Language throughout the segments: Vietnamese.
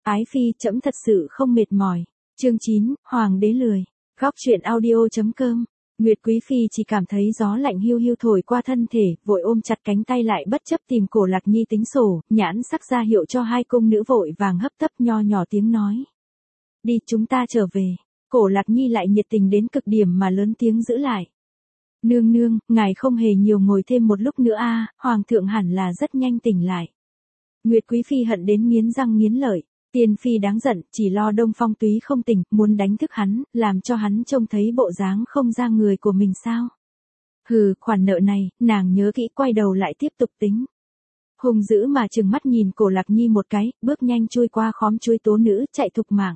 Ái phi, trẫm thật sự không mệt mỏi. Chương 9, Hoàng đế lười. Góc truyện audio.com. Nguyệt Quý Phi chỉ cảm thấy gió lạnh hiu hiu thổi qua thân thể, vội ôm chặt cánh tay lại bất chấp tìm Cổ Lạc Nhi tính sổ, nhãn sắc ra hiệu cho hai cung nữ vội vàng hấp tấp nho nhỏ tiếng nói. Đi, chúng ta trở về. Cổ Lạc Nhi lại nhiệt tình đến cực điểm mà lớn tiếng giữ lại. Nương nương, ngài không hề nhiều ngồi thêm một lúc nữa a, Hoàng thượng hẳn là rất nhanh tỉnh lại. Nguyệt Quý Phi hận đến nghiến răng nghiến lợi. Tiên Phi đáng giận, chỉ lo Đông Phong Túy không tỉnh, muốn đánh thức hắn, làm cho hắn trông thấy bộ dáng không ra người của mình sao. Hừ, khoản nợ này, nàng nhớ kỹ, quay đầu lại tiếp tục tính. Hùng dữ mà trừng mắt nhìn Cổ Lạc Nhi một cái, bước nhanh chui qua khóm chuối tố nữ, chạy thục mạng.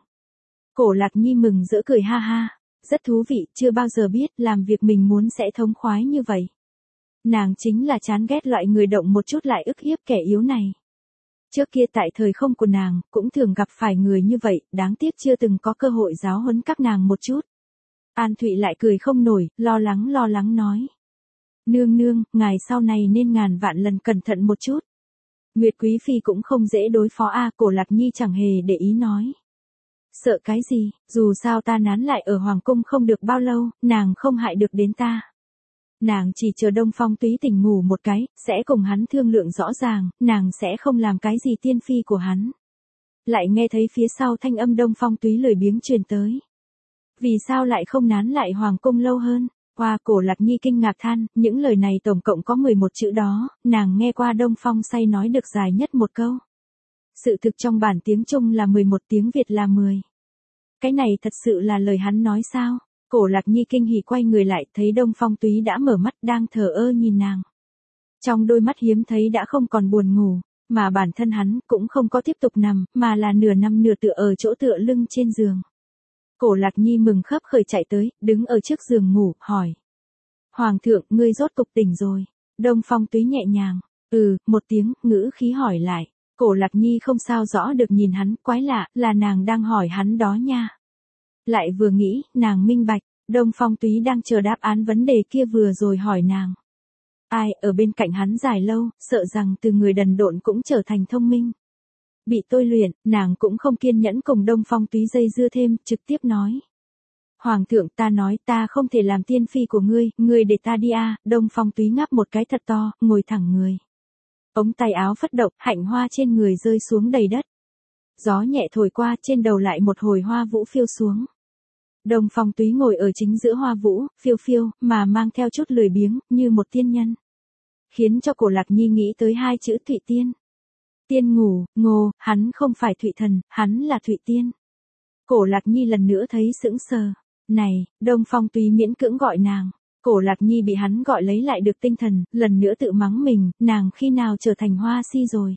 Cổ Lạc Nhi mừng rỡ cười ha ha, rất thú vị, chưa bao giờ biết làm việc mình muốn sẽ thống khoái như vậy. Nàng chính là chán ghét loại người động một chút lại ức hiếp kẻ yếu này. Trước kia tại thời không của nàng, cũng thường gặp phải người như vậy, đáng tiếc chưa từng có cơ hội giáo huấn các nàng một chút. An Thụy lại cười không nổi, lo lắng nói. Nương nương, ngài sau này nên ngàn vạn lần cẩn thận một chút. Nguyệt Quý Phi cũng không dễ đối phó a, Cổ Lạc Nhi chẳng hề để ý nói. Sợ cái gì, dù sao ta nán lại ở Hoàng cung không được bao lâu, nàng không hại được đến ta. Nàng chỉ chờ Đông Phong Túy tỉnh ngủ một cái, sẽ cùng hắn thương lượng rõ ràng, nàng sẽ không làm cái gì tiên phi của hắn. Lại nghe thấy phía sau thanh âm Đông Phong Túy lười biếng truyền tới. Vì sao lại không nán lại Hoàng cung lâu hơn? Qua, Cổ Lạc Nhi kinh ngạc than, những lời này tổng cộng có 11 chữ đó, nàng nghe qua Đông Phong say nói được dài nhất một câu. Sự thực trong bản tiếng Trung là 11, tiếng Việt là 10. Cái này thật sự là lời hắn nói sao? Cổ Lạc Nhi kinh hỉ quay người lại, thấy Đông Phong Túy đã mở mắt đang thờ ơ nhìn nàng. Trong đôi mắt hiếm thấy đã không còn buồn ngủ, mà bản thân hắn cũng không có tiếp tục nằm, mà là nửa nằm nửa tựa ở chỗ tựa lưng trên giường. Cổ Lạc Nhi mừng khấp khởi chạy tới, đứng ở trước giường ngủ, hỏi. Hoàng thượng, ngươi rốt cục tỉnh rồi. Đông Phong Túy nhẹ nhàng, một tiếng, ngữ khí hỏi lại. Cổ Lạc Nhi không sao rõ được nhìn hắn, quái lạ, là nàng đang hỏi hắn đó nha. Lại vừa nghĩ, nàng minh bạch, Đông Phong Túy đang chờ đáp án vấn đề kia vừa rồi hỏi nàng. Ai ở bên cạnh hắn dài lâu, sợ rằng từ người đần độn cũng trở thành thông minh. Bị tôi luyện, nàng cũng không kiên nhẫn cùng Đông Phong Túy dây dưa thêm, trực tiếp nói. Hoàng thượng, ta nói ta không thể làm tiên phi của ngươi để ta đi a. Đông Phong Túy ngáp một cái thật to, ngồi thẳng người. Ống tay áo phất động, hạnh hoa trên người rơi xuống đầy đất. Gió nhẹ thổi qua, trên đầu lại một hồi hoa vũ phiêu xuống. Đông Phong Túy ngồi ở chính giữa hoa vũ, phiêu phiêu, mà mang theo chút lười biếng, như một tiên nhân. Khiến cho Cổ Lạc Nhi nghĩ tới hai chữ Thụy Tiên. Tiên ngủ, ngô, hắn không phải Thụy Thần, hắn là Thụy Tiên. Cổ Lạc Nhi lần nữa thấy sững sờ. Này, Đông Phong Túy miễn cưỡng gọi nàng. Cổ Lạc Nhi bị hắn gọi lấy lại được tinh thần, lần nữa tự mắng mình, nàng khi nào trở thành hoa si rồi.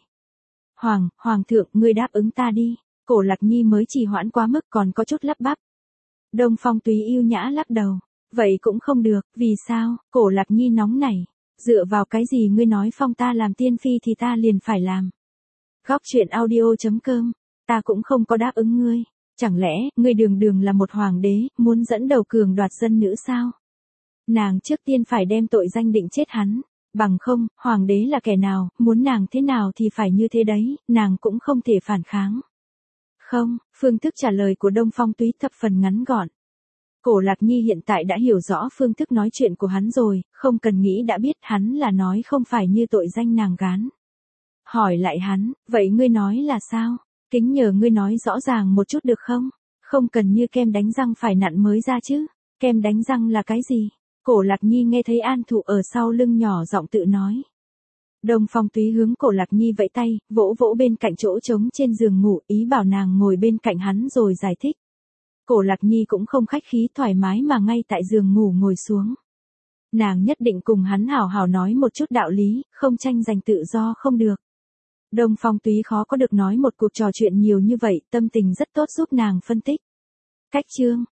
Hoàng thượng, ngươi đáp ứng ta đi. Cổ Lạc Nhi mới trì hoãn quá mức còn có chút lắp bắp. Đông Phong Túy yêu nhã lắc đầu. Vậy cũng không được, vì sao? Cổ Lạc Nhi nóng nảy. Dựa vào cái gì ngươi nói phong ta làm tiên phi thì ta liền phải làm. Góc truyện audio.com. Ta cũng không có đáp ứng ngươi. Chẳng lẽ, ngươi đường là một hoàng đế, muốn dẫn đầu cường đoạt dân nữ sao? Nàng trước tiên phải đem tội danh định chết hắn. Bằng không, hoàng đế là kẻ nào, muốn nàng thế nào thì phải như thế đấy, nàng cũng không thể phản kháng. Không, phương thức trả lời của Đông Phong Túy thập phần ngắn gọn. Cổ Lạc Nhi hiện tại đã hiểu rõ phương thức nói chuyện của hắn rồi, không cần nghĩ đã biết hắn là nói không phải như tội danh nàng gán. Hỏi lại hắn, vậy ngươi nói là sao? Kính nhờ ngươi nói rõ ràng một chút được không? Không cần như kem đánh răng phải nặn mới ra chứ. Kem đánh răng là cái gì? Cổ Lạc Nhi nghe thấy An Thụ ở sau lưng nhỏ giọng tự nói. Đông Phong Túy hướng Cổ Lạc Nhi vẫy tay, vỗ vỗ bên cạnh chỗ trống trên giường ngủ, ý bảo nàng ngồi bên cạnh hắn rồi giải thích. Cổ Lạc Nhi cũng không khách khí thoải mái mà ngay tại giường ngủ ngồi xuống. Nàng nhất định cùng hắn hào hào nói một chút đạo lý, không tranh giành tự do không được. Đông Phong Túy khó có được nói một cuộc trò chuyện nhiều như vậy, tâm tình rất tốt giúp nàng phân tích. Cách chương,